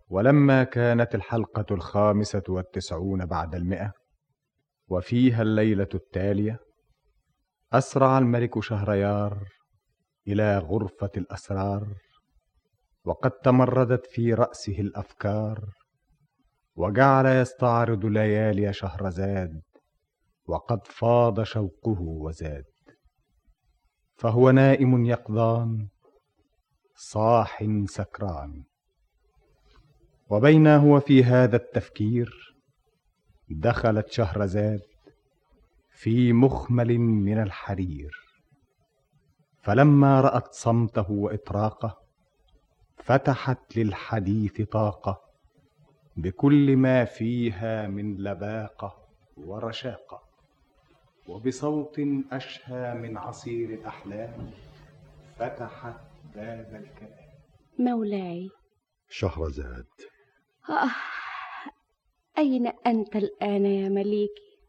ولما كانت الحلقة 95 بعد 100 وفيها الليلة التالية، أسرع الملك شهريار إلى غرفة الأسرار، وقد تمردت في رأسه الأفكار، وجعل يستعرض ليالي شهرزاد، وقد فاض شوقه وزاد. فهو نائم يقظان، صاح سكران. وبينا هو في هذا التفكير، دخلت شهرزاد في مخمل من الحرير، فلما رأت صمته وإطراقه فتحت للحديث طاقة، بكل ما فيها من لباقة ورشاقة، وبصوت أشهى من عصير الأحلام فتحت باب الكلام. مولاي شهرزاد. أين أنت الآن يا مليكي؟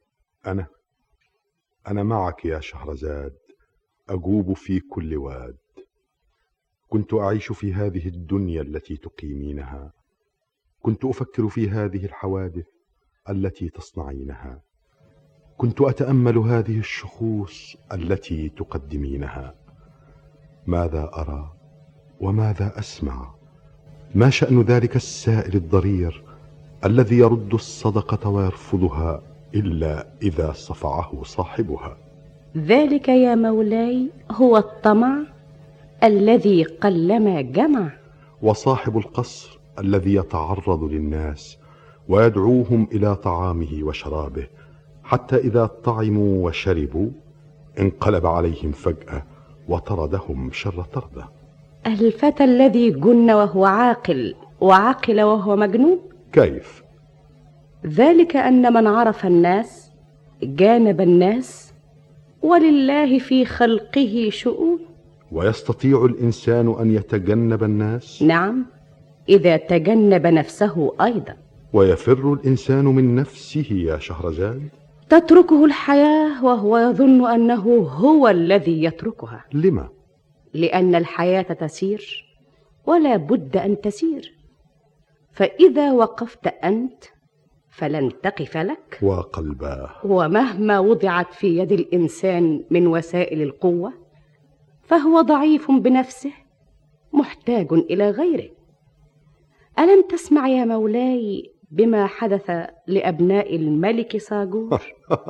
أنا معك يا شهرزاد، أجوب في كل واد. كنت أعيش في هذه الدنيا التي تقيمينها، كنت أفكر في هذه الحوادث التي تصنعينها، كنت أتأمل هذه الشخوص التي تقدمينها. ماذا أرى وماذا أسمع؟ ما شأن ذلك السائل الضرير الذي يرد الصدقة ويرفضها إلا إذا صفعه صاحبها؟ ذلك يا مولاي هو الطمع الذي قلما جمع، وصاحب القصر الذي يتعرض للناس ويدعوهم إلى طعامه وشرابه، حتى إذا طعموا وشربوا انقلب عليهم فجأة وطردهم شر طردة. الفتى الذي جن وهو عاقل وعقل وهو مجنون. كيف؟ ذلك أن من عرف الناس جانب الناس، ولله في خلقه شؤون. ويستطيع الإنسان أن يتجنب الناس؟ نعم، إذا تجنب نفسه أيضا. ويفر الإنسان من نفسه يا شهرزاد؟ تتركه الحياة وهو يظن أنه هو الذي يتركها. لما؟ لأن الحياة تسير ولا بد أن تسير، فإذا وقفت أنت فلن تقف لك. وقلباه. ومهما وضعت في يد الإنسان من وسائل القوة فهو ضعيف بنفسه محتاج إلى غيره. ألم تسمع يا مولاي بما حدث لأبناء الملك ساجور؟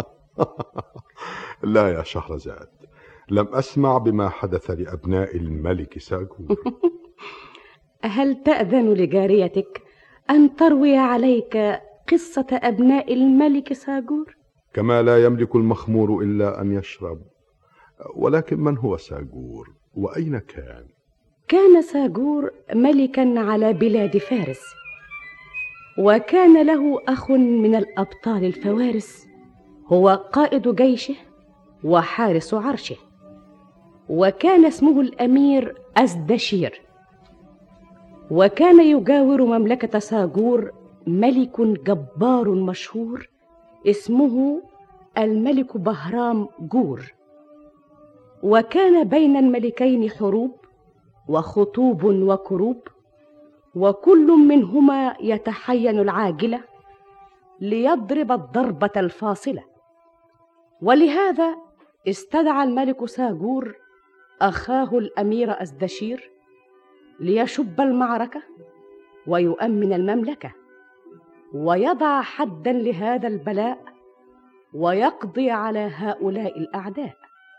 لا يا شهرزاد، لم أسمع بما حدث لأبناء الملك ساجور. هل تأذن لجاريتك أن تروي عليك قصة أبناء الملك ساجور؟ كما لا يملك المخمور إلا أن يشرب. ولكن من هو ساجور وأين كان؟ كان ساجور ملكا على بلاد فارس، وكان له أخ من الأبطال الفوارس، هو قائد جيشه وحارس عرشه، وكان اسمه الأمير أزدشير. وكان يجاور مملكة ساجور ملك جبار مشهور اسمه الملك بهرام جور. وكان بين الملكين حروب وخطوب وكروب، وكل منهما يتحين العاجلة ليضرب الضربة الفاصلة. ولهذا استدعى الملك ساجور أخاه الأمير أزدشير ليشب المعركة ويؤمن المملكة ويضع حدا لهذا البلاء ويقضي على هؤلاء الأعداء.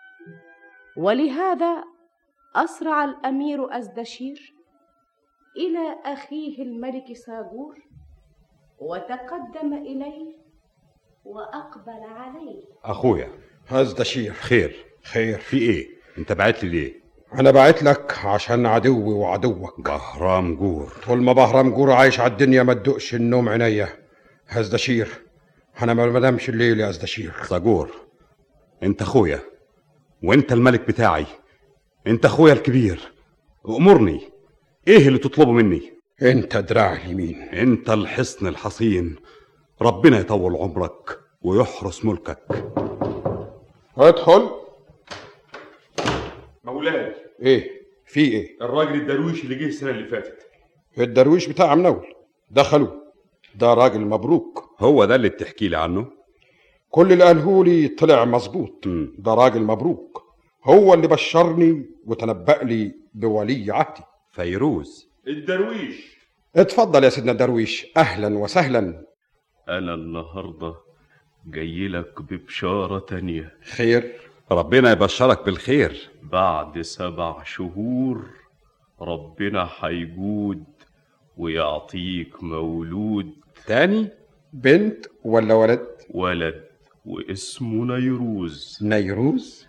ولهذا أسرع الأمير أزدشير إلى أخيه الملك ساجور وتقدم إليه وأقبل عليه. أخويا أزدشير. خير؟ في إيه؟ أنت بعت لي ليه؟ أنا بعت لك عشان عدوي وعدوك بهرام جور. طول ما بهرام جور عايش على الدنيا ما تدقش النوم عينيا. أزدشير أنا ما بنامش الليل يا أزدشير. ساجور أنت أخويا وأنت الملك بتاعي، أنت أخويا الكبير، أمرني، إيه اللي تطلبه مني؟ أنت دراع اليمين، أنت الحصن الحصين، ربنا يطول عمرك ويحرس ملكك. ادخل. مولاي. ايه في ايه؟ الراجل الدرويش اللي جه السنه اللي فاتت. الدرويش بتاع منول؟ دخلوا. ده راجل مبروك. هو ده اللي بتحكي لي عنه؟ كل اللي قالهولي طلع مظبوط. ده راجل مبروك، هو اللي بشرني وتنبأ لي بولي عهدي. فيروز الدرويش. اتفضل يا سيدنا درويش، أهلا وسهلا. أنا النهاردة جاي لك ببشارة تانية. خير؟ ربنا يبشرك بالخير. بعد 7 شهور ربنا هيجود ويعطيك مولود تاني؟ بنت ولا ولد؟ ولد، واسمه نيروز. نيروز؟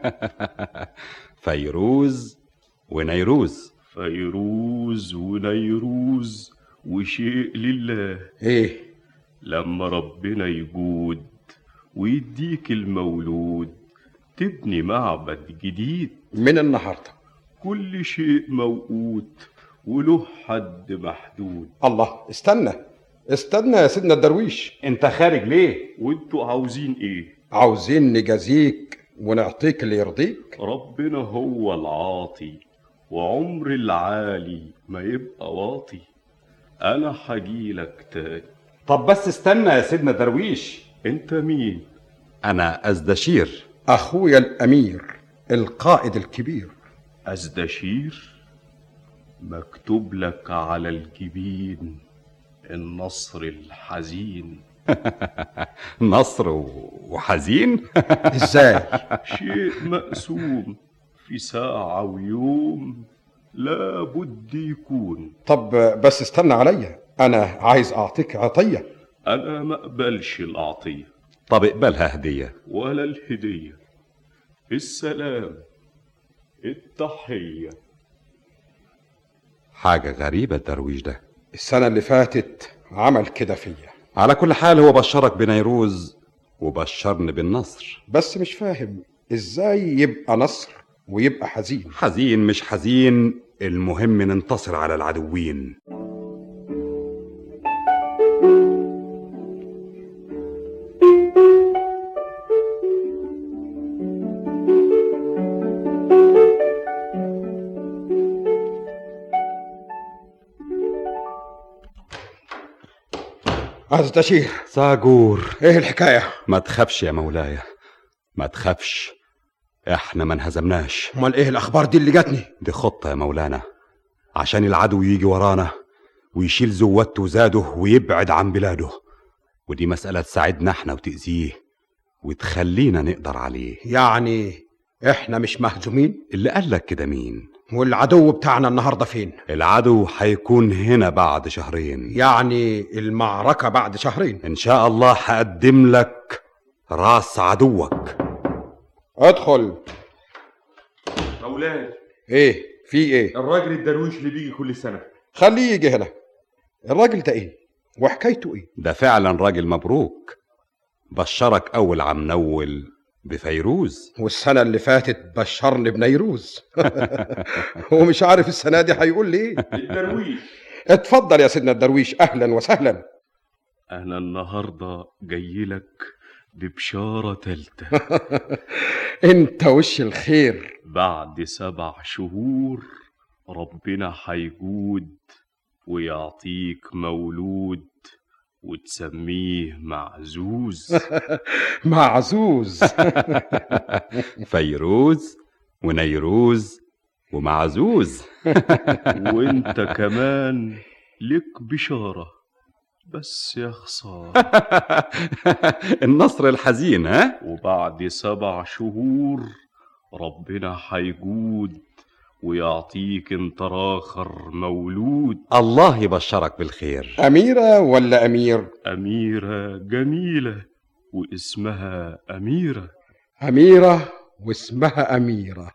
فيروز ونيروز. فيروز ونيروز وشيء لله. ايه؟ لما ربنا يجود ويديك المولود تبني معبد جديد من النهارده. كل شيء موقوت وله حد محدود. الله، استنى يا سيدنا الدرويش. انت خارج ليه؟ وانتوا عاوزين ايه؟ عاوزين نجازيك ونعطيك اللي يرضيك. ربنا هو العاطي وعمر العالي ما يبقى واطي. انا هجيلك تاني. طب بس استنى يا سيدنا درويش. انت مين؟ انا أزدشير، اخويا الامير القائد الكبير. أزدشير؟ مكتوب لك على الجبين النصر الحزين. نصر وحزين؟ ازاي؟ شيء مقسوم في ساعة ويوم لا بد يكون. طب بس استنى عليا، انا عايز اعطيك عطية. أنا ما أقبلش العطية. طب اقبلها هدية. ولا الهدية، السلام، التحية. حاجة غريبة الدرويش ده. السنة اللي فاتت عمل كده فيا. على كل حال هو بشرك بنيروز وبشرني بالنصر. بس مش فاهم ازاي يبقى نصر ويبقى حزين. حزين مش حزين، المهم ننتصر على العدوين. أزدشير. ساجور. ايه الحكاية؟ ما تخافش يا مولاي، ما تخافش، احنا ما انهزمناش. امال ايه الاخبار دي اللي جاتني؟ دي خطة يا مولانا عشان العدو يجي ورانا ويشيل زوته وزاده ويبعد عن بلاده، ودي مسألة تساعدنا احنا وتأذيه وتخلينا نقدر عليه. يعني احنا مش مهزومين؟ اللي قالك كده مين؟ والعدو بتاعنا النهاردة فين؟ العدو هيكون هنا بعد 2 شهر. يعني المعركة بعد 2 شهر ان شاء الله هقدم لك راس عدوك. ادخل. مولاي. ايه في ايه؟ الراجل الدرويش اللي بيجي كل سنة. خليه يجي هنا. الراجل ده ايه وحكايته ايه؟ ده فعلا راجل مبروك، بشرك اول عم نول بفيروز، والسنة اللي فاتت بشرني بنيروز. هو مش عارف السنة دي هيقول لي ايه. الدرويش. اتفضل يا سيدنا الدرويش، اهلا وسهلا. أنا النهاردة جاي لك ببشارة تالتة. انت وش الخير. بعد 7 شهور ربنا هيجود ويعطيك مولود وتسميه معزوز. معزوز. فيروز ونيروز ومعزوز. وانت كمان لك بشارة، بس يا خسارة. النصر الحزين ها؟ وبعد 7 شهور ربنا هيجود ويعطيك انت آخر مولود. الله يبشرك بالخير. أميرة ولا أمير؟ أميرة جميلة واسمها أميرة. أميرة واسمها أميرة.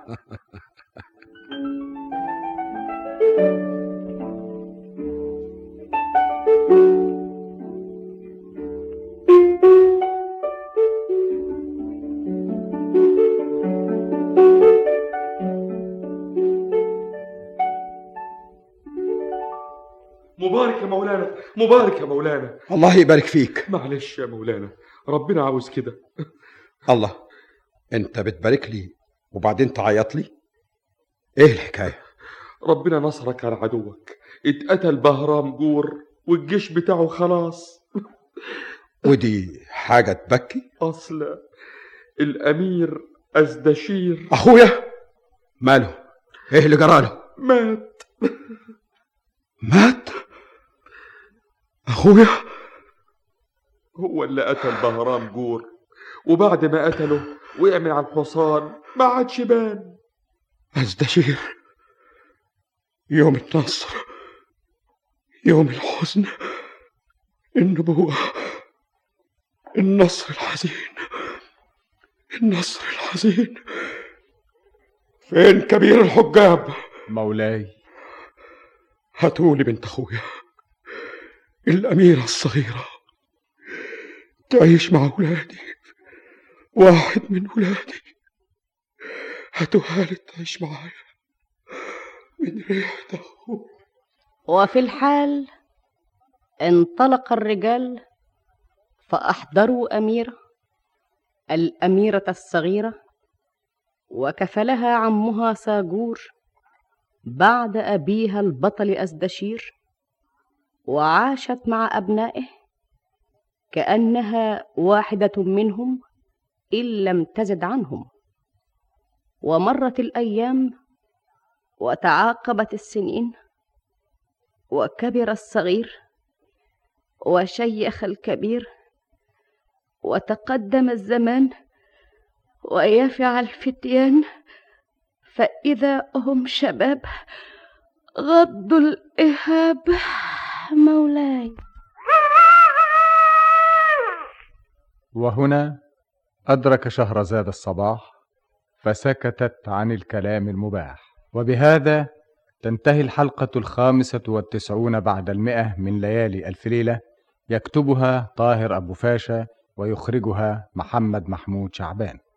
مبارك يا مولانا، مبارك يا مولانا. الله يبارك فيك. معلش يا مولانا، ربنا عاوز كده. الله، انت بتبارك لي وبعدين تعيط لي؟ ايه الحكاية؟ ربنا نصرك على عدوك، اتقتل بهرام جور والجيش بتاعه خلاص. ودي حاجة تبكي. أصل الأمير أزدشير أخويا ماله؟ إيه اللي جراله؟ مات. مات؟ أخويا هو اللي قتل بهرام جور، وبعد ما قتله وقع من على الحصان ما عادش بان. أزدشير، يوم النصر، يوم الحزن، النبوة، النصر الحزين، النصر الحزين. فين كبير الحجاب؟ مولاي. هاتولي بنت أخويا الأميرة الصغيرة تعيش مع ولادي، واحد من ولادي. هاتوها لي تعيش معايا من ريحة أخويا. وفي الحال انطلق الرجال فأحضروا أميرة، الأميرة الصغيرة، وكفلها عمها ساجور بعد أبيها البطل أزدشير، وعاشت مع أبنائه كأنها واحدة منهم إن لم تزد عنهم. ومرت الأيام وتعاقبت السنين، وكبر الصغير وشيخ الكبير، وتقدم الزمان ويفع الفتيان، فإذا هم شباب غضوا الإهاب. مولاي. وهنا أدرك شهرزاد الصباح فسكتت عن الكلام المباح. وبهذا تنتهي الحلقة 95 بعد 100 من ليالي ألف ليلة، يكتبها طاهر أبو فاشا ويخرجها محمد محمود شعبان.